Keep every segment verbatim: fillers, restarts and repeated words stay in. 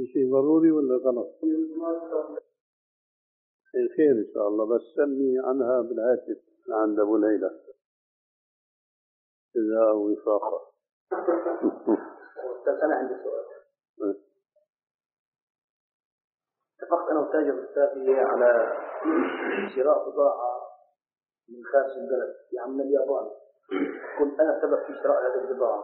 في شيء ضروري ولا غلط؟ خير إن شاء الله، بس سلني عنها بالهاتف عند أبو ليلى إذا وفاقة. أنا عندي سؤال. اتفقت أنا وتاجر السافي على شراء بضاعة من خارج البلد، يعني من اليابان. كنت أنا سبب في شراء هذه البضاعة،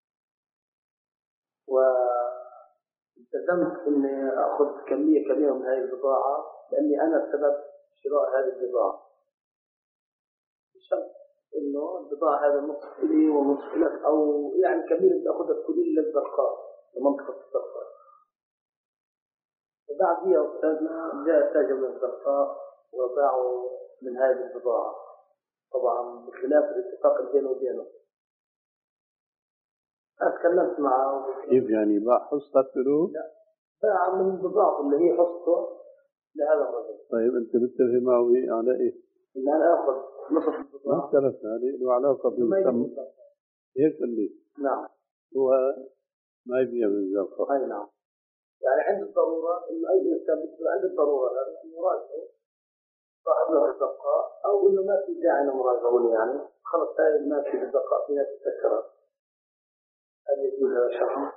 والتزمت إني أخذ كمية كبيرة من هذه البضاعة لأني أنا سبب شراء هذه البضاعة، بشرط إنه البضاعة هذا نصف لي ونصف لك، أو يعني كمية تأخذها كلية للزرقاء لمنطقة الزرقاء. وبعد يا أستاذنا جاء تاجر من الزرقاء وباعوا من هذه البضاعة، طبعا بخلاف الاتفاق بينه وبينه. أتكلمت معه. كيف يعني باع حصة له؟ لا، باع من بضاعته اللي هي حصته لهذا الرجل. طيب أنت متفق معه على إيه؟ إن أنا آخذ نصف البضاعة. ما اختلفنا، هذه له علاقة بالسم. هيك اللي نعم. هو ما يبيع من الزرقاء. أي نعم. يعني عند الضرورة إنه أي إنسان بيصير عند الضرورة هذا مراجعه صاحب له الزرقاء، أو إنه ما في داعي إنه مراجعوني، يعني خلص هاي ما في الزرقاء في ناس تتذكرها. هل يجوز هذا الشرط؟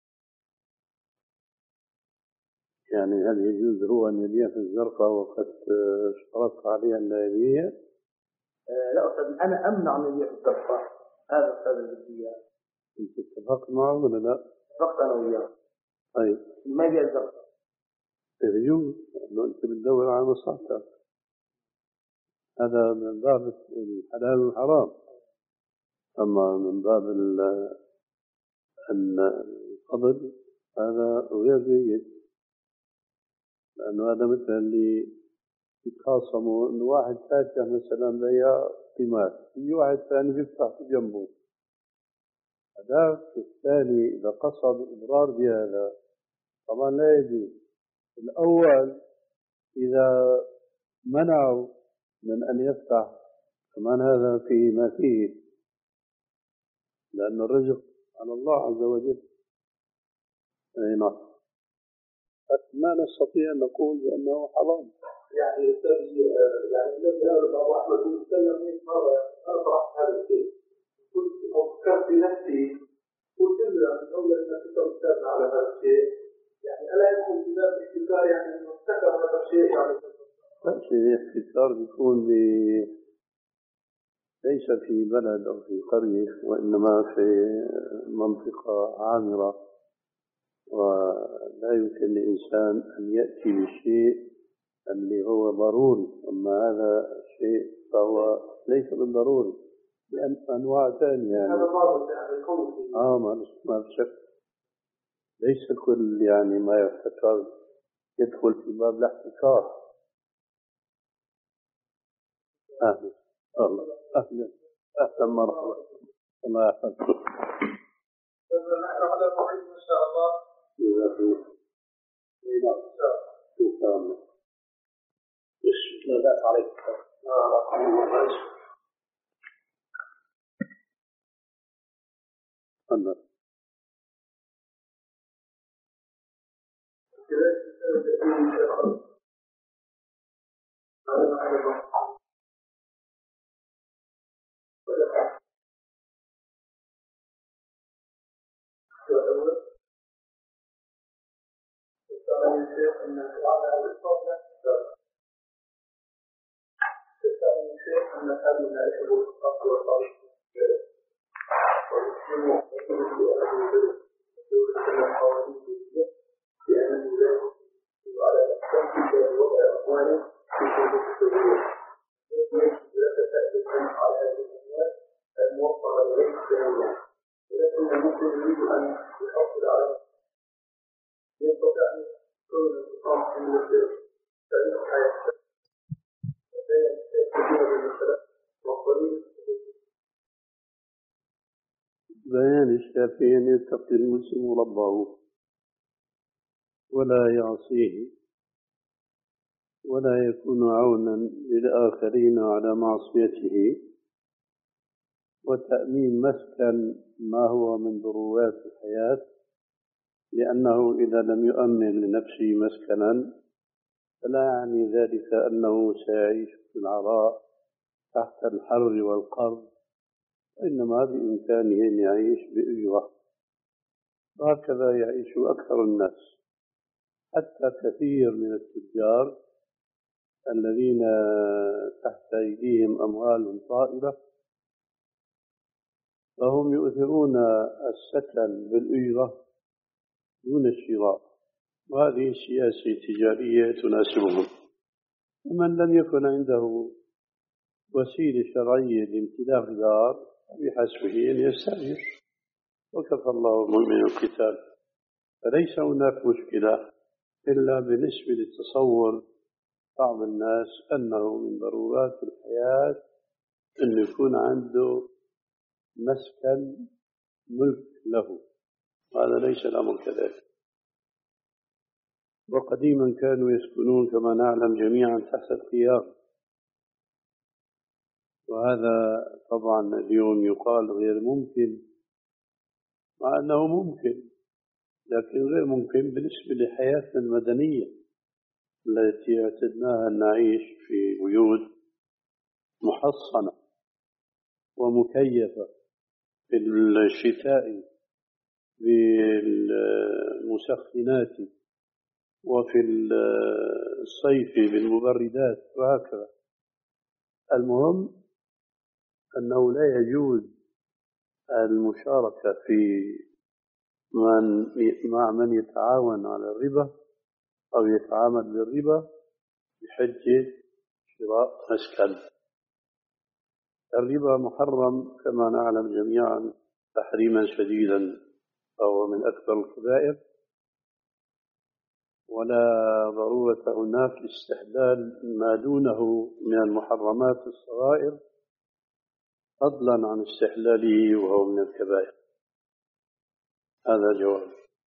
يعني هل يجوز هو أن يبيع في الزرقاء وقد اشترط عليها اللايبية؟ آه لا أستاذ، أنا أمنع من يبيع في الزرقاء. هذا أستاذ الجدية. أنت اتفقت معه ولا لا؟ اتفقت أنا وياه. طيب ما يبيع الزرقاء. يجوز لأنه أنت بتدور على مصلحتك، هذا من باب الحلال والحرام. أما من باب الفضل هذا غير جيد، لأنه هذا مثل اللي يتخاصموا إنه واحد فاتح مثلا بيع قمار، في واحد ثاني بيفتح جنبه، هذا الثاني إذا قصد إضرار بهذا طبعا لا يجوز. الأول إذا منعوا من أن يفتح كمان هذا فيه ما فيه، لأن الرزق على الله عز وجل. أي نعم. ما نستطيع أن نقول بأنه حرام. يعني يعني الذي أرضى أحمد بن سلم مرة أطرح هذا الشيء، قلت أو فكرت في نفسي، قلت له أولا أن كنت أستاذ على هذا الشيء، يعني ألا يكون في باب الاحتكار، يعني أنه افتكر هذا الشيء يعني لا شيء احتكار بيكون ليس في بلد أو في قرية، وإنما في منطقة عامرة، ولا يمكن لإنسان أن يأتي بشيء اللي هو ضروري. أما هذا الشيء فهو ليس بالضروري، لأن أنواع ثانية يعني. هذا ضابط يعني الكون. آه ما ما بشك، ليس كل يعني ما يحتكر يدخل في باب الاحتكار. أهلا أهلا أهلا أهلا مرحبا، الله يحفظك. نحن على موعد إن شاء الله. إن شاء الله. بسم الله عليك. تفضل. بيان الشافعي أن يتقي المسلم ربه ولا يعصيه ولا يكون عونا للآخرين على معصيته، وتأمين مسكن ما هو من ضرورات الحياة لأنه إذا لم يؤمن لنفسه مسكنا فلا يعني ذلك أنه سيعيش في العراء تحت الحر والقر، إنما بإمكانه أن يعيش بأجرة، وهكذا يعيش أكثر الناس. حتى كثير من التجار الذين تحت أيديهم أموال طائلة فهم يؤثرون السكن بالأجرة دون الشراء، وهذه سياسة تجارية تناسبهم. ومن لم يكن عنده وسيلة شرعية لامتلاك دار بحسبه أن يستأجر، وكفى الله المؤمن القتال. فليس هناك مشكلة إلا بالنسبة لتصور بعض الناس أنه من ضرورات الحياة أن يكون عنده مسكن ملك له، وهذا ليس الأمر كذلك. وقديما كانوا يسكنون كما نعلم جميعا تحت الخيام، وهذا طبعا اليوم يقال غير ممكن، مع أنه ممكن، لكن غير ممكن بالنسبة لحياتنا المدنية التي اعتدناها أن نعيش في بيوت محصنة ومكيفة في الشتاء بالمسخنات وفي الصيف بالمبردات وهكذا. المهم أنه لا يجوز المشاركة في من مع من يتعاون على الربا أو يتعامل بالربا بحجة شراء مسكن. الربا محرم كما نعلم جميعا تحريما شديدا، فهو من أكبر الكبائر، ولا ضرورة هناك لاستحلال ما دونه من المحرمات الصغائر فضلا عن استحلاله وهو من الكبائر. هذا جواب.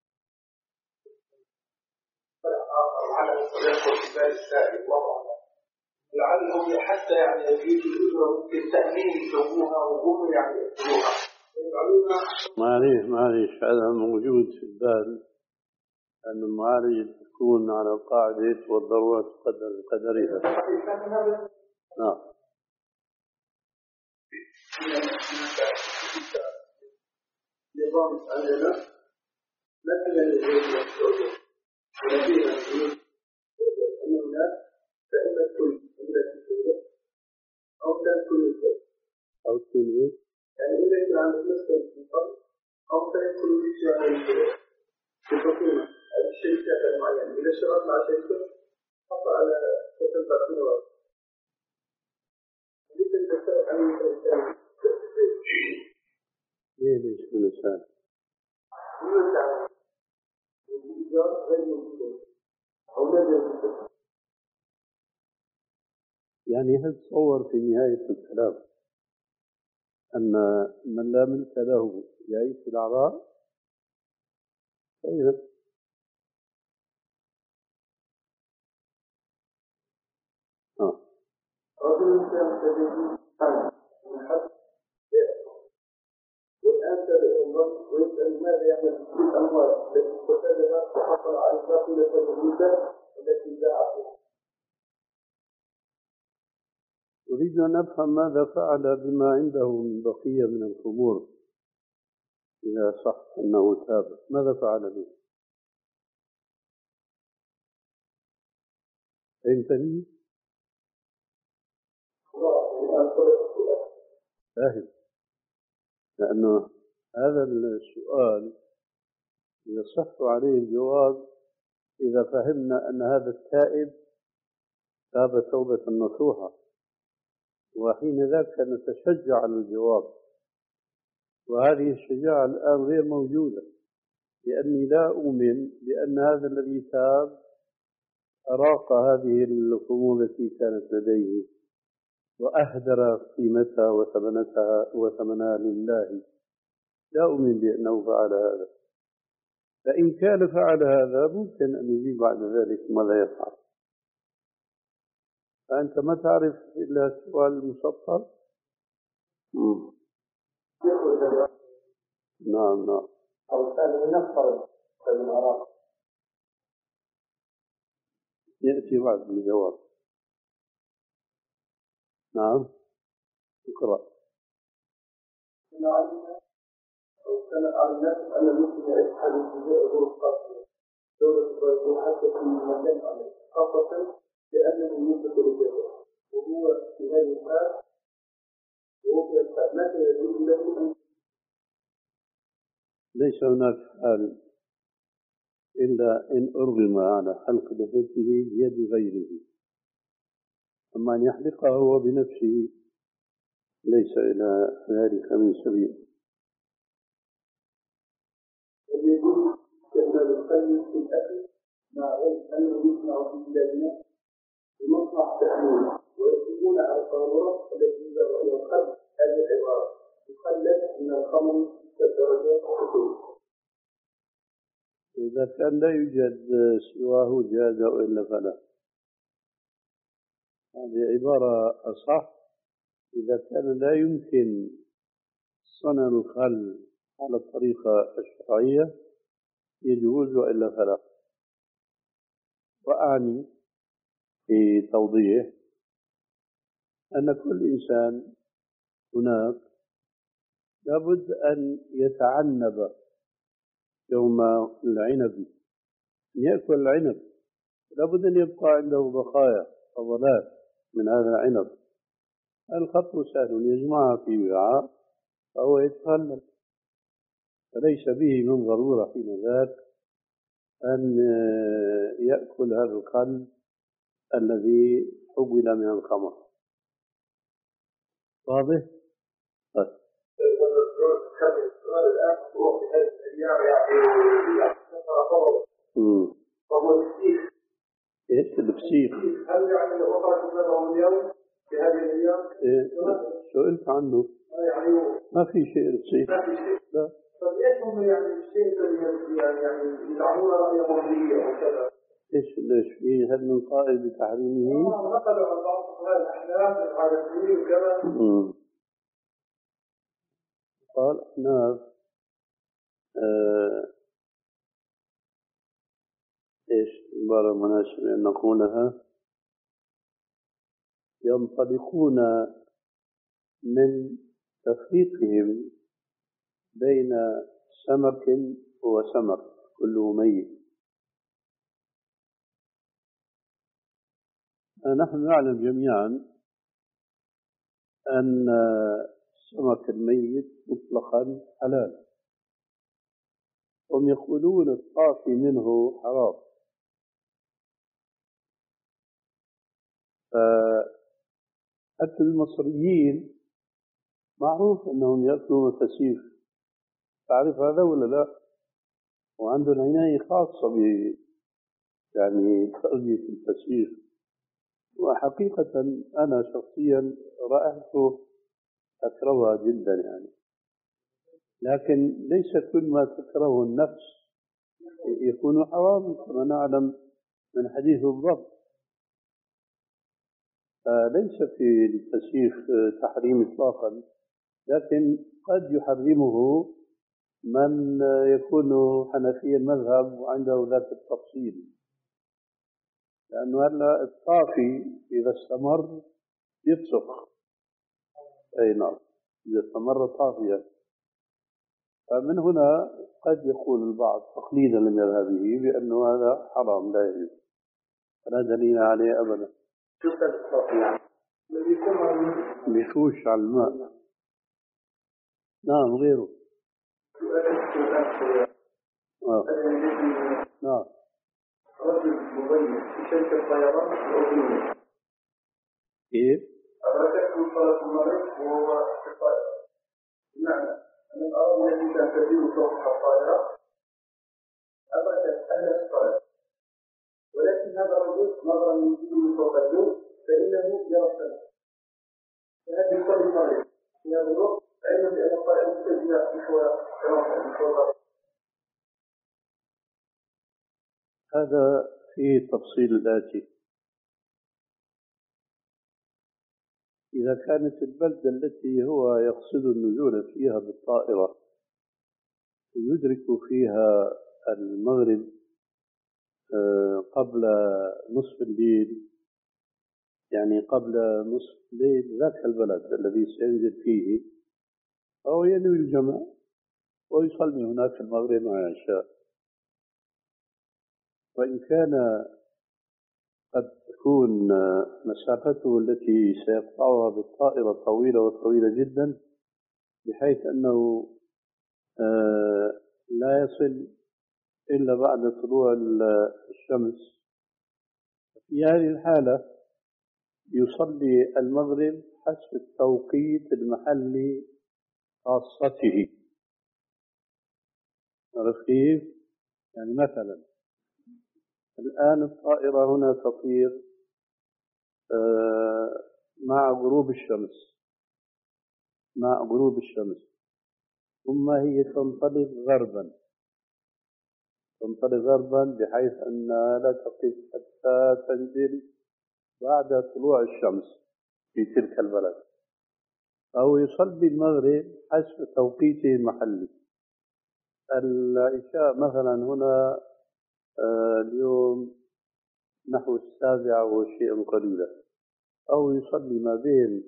لعلهم حتى يعني يجيزوا الأجرة ممكن تأمين يسووها وهم يعني يأكلوها. معليش معليش هذا موجود في البال، أن المعالج تكون على قاعدة والضرورة تقدر بقدرها. نعم. نظام عندنا مثلا الزوجة ولدينا الناس فإما كل إما الزوجة أو تأكل الزوج أو تنوي يعني إذا كان عندك مسكن في الفرد أو تأكل الزوج في الحكومة الشركات المعينة. إذا اشتغلت مع شركة حط على مثل تقنيات مثل تسأل عن الإنسان ليه ليش من الإنسان يعني هل تصور في نهاية الكلام أن من لا ملك له يعيش في الأعراء؟ طيب آه. رجل كان سبيل من حد والآن تدعو الله ويسأل ماذا يعمل بالأموال التي استفادها وحصل على الباقية الجديدة التي باعها. أريد أن أفهم ماذا فعل بما عنده من بقية من الخمور، إذا صح أنه تاب ماذا فعل به؟ فهمتني؟ فاهم، لأنه هذا السؤال يصح عليه الجواب إذا فهمنا أن هذا التائب تاب توبة نصوحة، وحين ذاك نتشجع على الجواب، وهذه الشجاعة الآن غير موجودة، لأني لا أؤمن بأن هذا الذي تاب أراق هذه الخمور التي كانت لديه وأهدر قيمتها وثمنتها وثمنها لله. لا أؤمن بأنه فعل هذا، فإن كان فعل هذا ممكن أن يجيب بعد ذلك ماذا يفعل. فأنت ما تعرف إلا السؤال المسطر. نعم نعم. أو كان لنفترض من العراق. يأتي بعد الجواب. نعم اقرأ. كان على الناس أن المسلم يجحد اتجاه ظروف قاسية دولة البرازيل حتى في مكان عليه، خاصة لأنه يوجد رجاله وهو في هذه الحال وهو في الحال متى يجوز له أن ليس هناك حال إلا إن أرغم على حلق لحيته بيد غيره، أما أن يحلقها هو بنفسه ليس إلى ذلك من سبيل. يجوز استعمال القلب في الأكل مع علم أنه يصنع في بلادنا بمصنع تحليل ويكتبون على القارورة التي يوضع فيها القلب هذه العبارة: يخلد من الخمر كالدرجات الحكومية. إذا كان لا يوجد سواه جاز وإلا فلا. هذه عبارة أصح إذا كان لا يمكن صنع الخل على الطريقة الشرعية يجوز وإلا فلا. وأعني في توضيح أن كل إنسان هناك لابد أن يتعنب يوم العنب، يأكل العنب لابد أن يبقى عنده بقايا فضلات من هذا العنب. الخط سهل يجمعها في وعاء فهو يتخلل، فليس به من ضرورة حين ذاك أن يأكل هذا الخل الذي حول من الخمر. واضح؟ بس ايش الفسيخ؟ هل يعني لو خرج منه اليوم في هذه الايام؟ إيه؟ سئلت عنه. يعني ما في شيء الفسيخ. ما في شيء. لا. طيب ايش هم يعني الشيء الذي يعني يعني يدعمون راي مرضيه او كذا؟ ايش ليش فيه؟ هل من قائل بتحريمه؟ نقلوا عن بعض فقهاء الاحناف الحنفيين وكذا. قال احناف آه ايش عبارة مناسبة أن نقولها؟ ينطلقون من تفريقهم بين سمك وسمك كله ميت. نحن نعلم جميعا أن السمك الميت مطلقا حلال، هم يقولون الطافي منه حرام. فحتى المصريين معروف أنهم يأكلون الفسيخ، تعرف هذا ولا لا؟ وعندهم عناية خاصة ب يعني تربية الفسيخ. وحقيقة أنا شخصيا رأيته أكرهها جدا يعني، لكن ليس كل ما تكره النفس يكون حراما كما نعلم من حديث الضبط. فليس في الفسيخ تحريم إطلاقا، لكن قد يحرمه من يكون حنفي المذهب وعنده ذات التفصيل، لأنه هلا الطافي إذا استمر يفسخ. أي نعم، إذا استمر طافيا. فمن هنا قد يقول البعض تقليدا لمذهبه بأنه هذا حرام لا يجوز، لا دليل عليه أبدا. بيفوش على الماء. نعم غيره. آه. نعم. رجل مضيف في شركة طيران أردنية. كيف؟ أدركته صلاة المغرب وهو في الطائرة، بمعنى أن الأرض التي تنتظر فوقها الطائرة أدركت أهل الطائرة، ولكن هذا الرجل نظرا من فوق الجو فإنه يرى السماء، فهذا يصلي المغرب في هذا الوقت علما بأن الطائرة تنتظر نحو العراق. هذا في تفصيل الآتي: إذا كانت البلدة التي هو يقصد النزول فيها بالطائرة يدرك فيها المغرب قبل نصف الليل، يعني قبل نصف الليل ذاك البلد الذي سينزل فيه، فهو ينوي الجمع ويصلي هناك المغرب مع العشاء. وإن كان قد تكون مسافته التي سيقطعها بالطائرة طويلة وطويلة جدا، بحيث أنه لا يصل إلا بعد طلوع الشمس، في هذه الحالة يصلي المغرب حسب التوقيت المحلي خاصته. عرفت كيف؟ يعني مثلا الآن الطائرة هنا تطير مع غروب الشمس مع غروب الشمس ثم هي تنطلق غربا تنطلق غربا بحيث أنها لا تقف حتى تنزل بعد طلوع الشمس في تلك البلد، أو يصلي المغرب حسب توقيته المحلي. العشاء مثلا هنا اليوم نحو السابعة وشيء قليلا، أو يصلي ما بين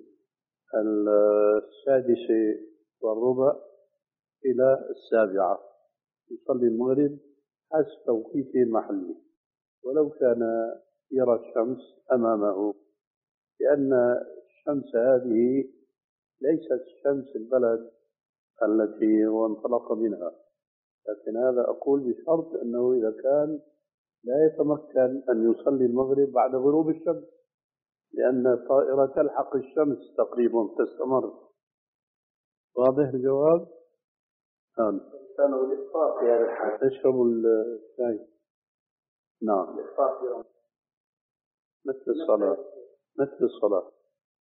السادسة والربع إلى السابعة، يصلي المغرب حسب توقيته المحلي ولو كان يرى الشمس أمامه، لأن الشمس هذه ليست شمس البلد التي هو انطلق منها. لكن هذا أقول بشرط أنه إذا كان لا يتمكن أن يصلي المغرب بعد غروب الشمس، لأن الطائرة تلحق الشمس تقريبا تستمر. واضح الجواب؟ نعم. كانوا الإفطار في هذا الحال تشرب الشاي. نعم. الإفطار في رمضان مثل الصلاة مثل الصلاة.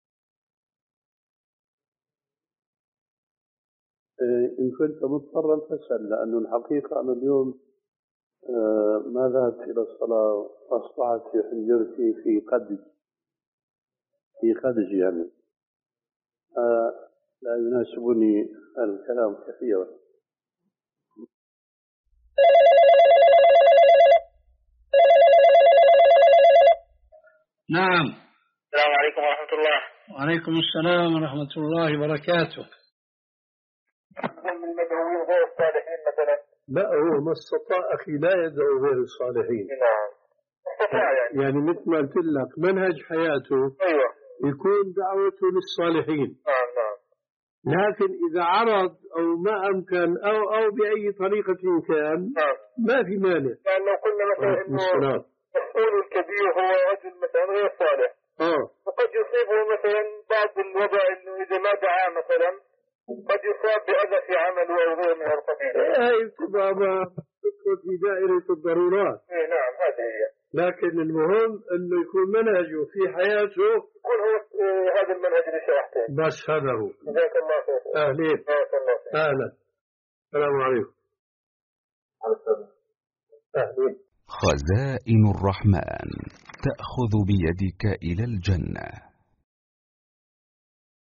إن كنت مضطرا فاسأل، لأن الحقيقة أنا اليوم ما ذهبت إلى الصلاة، أصبحت في حنجرتي في قدج في خدج يعني لا يناسبني الكلام كثيرا. نعم. السلام عليكم ورحمة الله. وعليكم السلام ورحمة الله وبركاته. من المدعوين غير الصالحين مثلا؟ لا، هو ما استطاع أخي لا يدعو غير الصالحين. نعم. استطاع يعني. يعني مثل ما قلت لك منهج حياته أيوة. يكون دعوته للصالحين. نعم نعم. لكن إذا عرض أو ما أمكن أو أو بأي طريقة كان نعم. ما في مانع. يعني لو قلنا مثلا إنه مسؤول الكبير هو رجل مثلا غير صالح، آه. وقد يصيبه مثلا بعض الوضع إنه إذا ما دعا مثلا قد يصاب بأذى في عمله أو غير من القبيل. هاي تبقى تدخل في دائرة الضرورات. إيه نعم هذه هي. لكن المهم إنه يكون منهجه في حياته يكون هو إيه هذا المنهج اللي شرحته. بس هذا هو. جزاك الله خير. أهلين. جزاك الله خير. أهلا. السلام عليكم. أهلين. خزائن الرحمن تأخذ بيدك إلى الجنة.